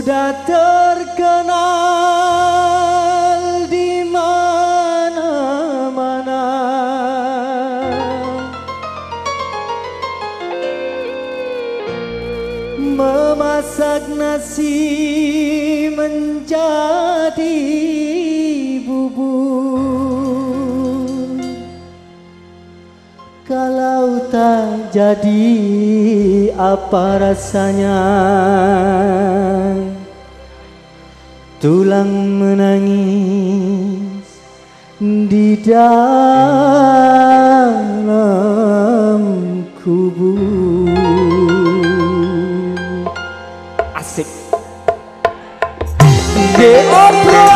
sudah terkenal di mana-mana. Memasak nasi menjadi bubur, kalau tak jadi apa rasanya tulang menangis di dalam kubur. Asik. Geopro.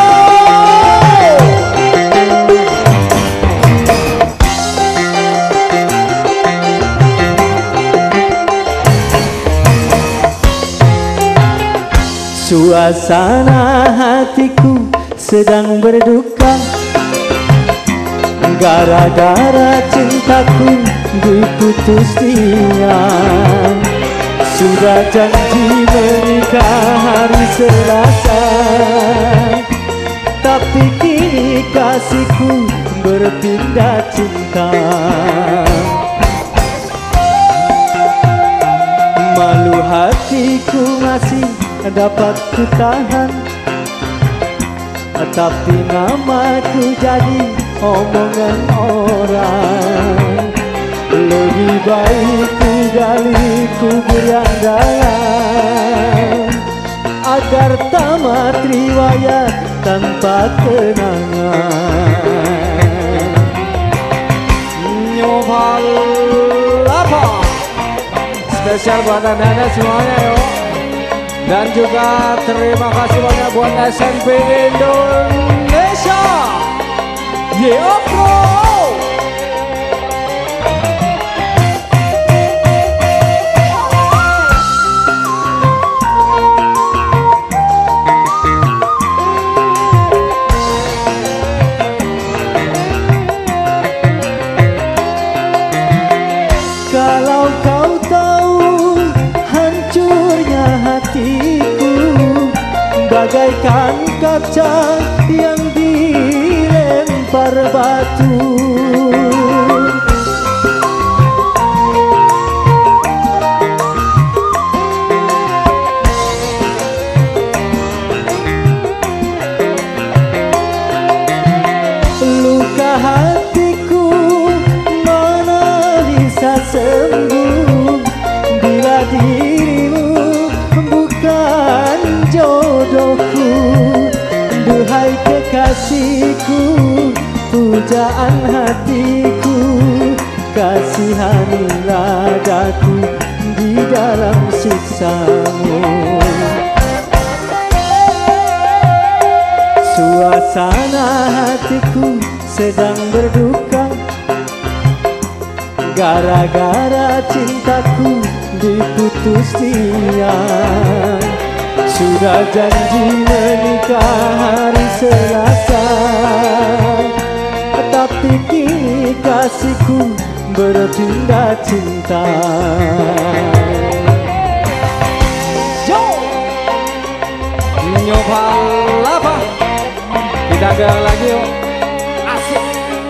Suasana hatiku sedang berduka gara-gara cintaku diputus dia. Sudah janji menikah hari Selasa, tapi kini kasihku berpindah cinta. Malu hatiku masih dapat kutahan, tapi namaku jadi omongan orang. Lebih baik ku gali kubur yang dalam, agar tamat riwayat tanpa kenangan. Nyobal apa? Spesial buat anda semuanya yuk. Dan juga terima kasih banyak buat SMP Indonesia. Yeopro. Kalau kau tahu hancurnya hatiku bagaikan kaca yang dilempar batu. Luka hatiku mana bisa sembuh bila dirimu bukan jodohku. Duhai kekasihku, pujaan hatiku, kasihanilah daku di dalam siksamu. Suasana hatiku sedang berduka gara-gara cintaku diputus dia. Sudah janji menikah hari Selasa, tapi kini kasihku berpindah cinta. Yo, nyoba apa? Kita gagal lagi yuk. Asik.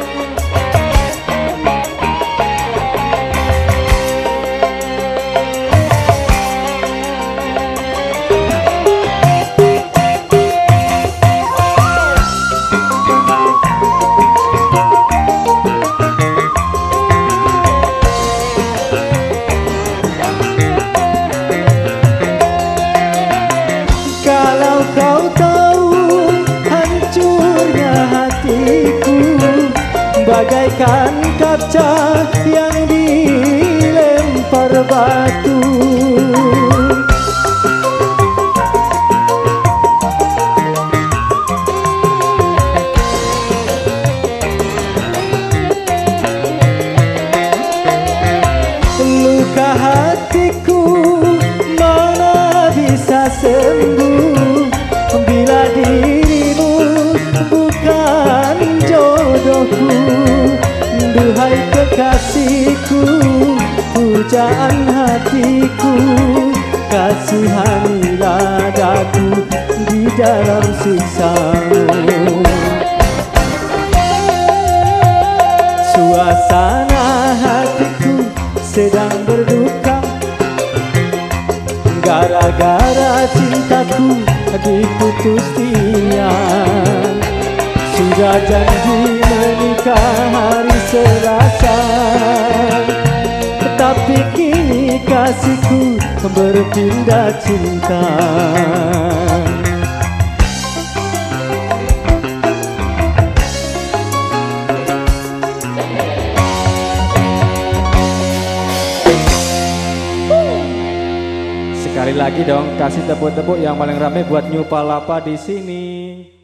Kalau kau tahu hancurnya hatiku bagaikan kaca yang dilempar batu. Luka hatiku mana bisa sembuh bila dirimu bukan jodohku. Duhai kekasihku, pujaan hatiku, kasihanilah daku Suasana hatiku sedang berduka gara-gara cintaku diputus dia. Sudah janji menikah hari Selasa, tapi kini kasihku berpindah cinta. Sekali lagi dong, kasih tepuk-tepuk yang paling rame buat New Palapa di sini.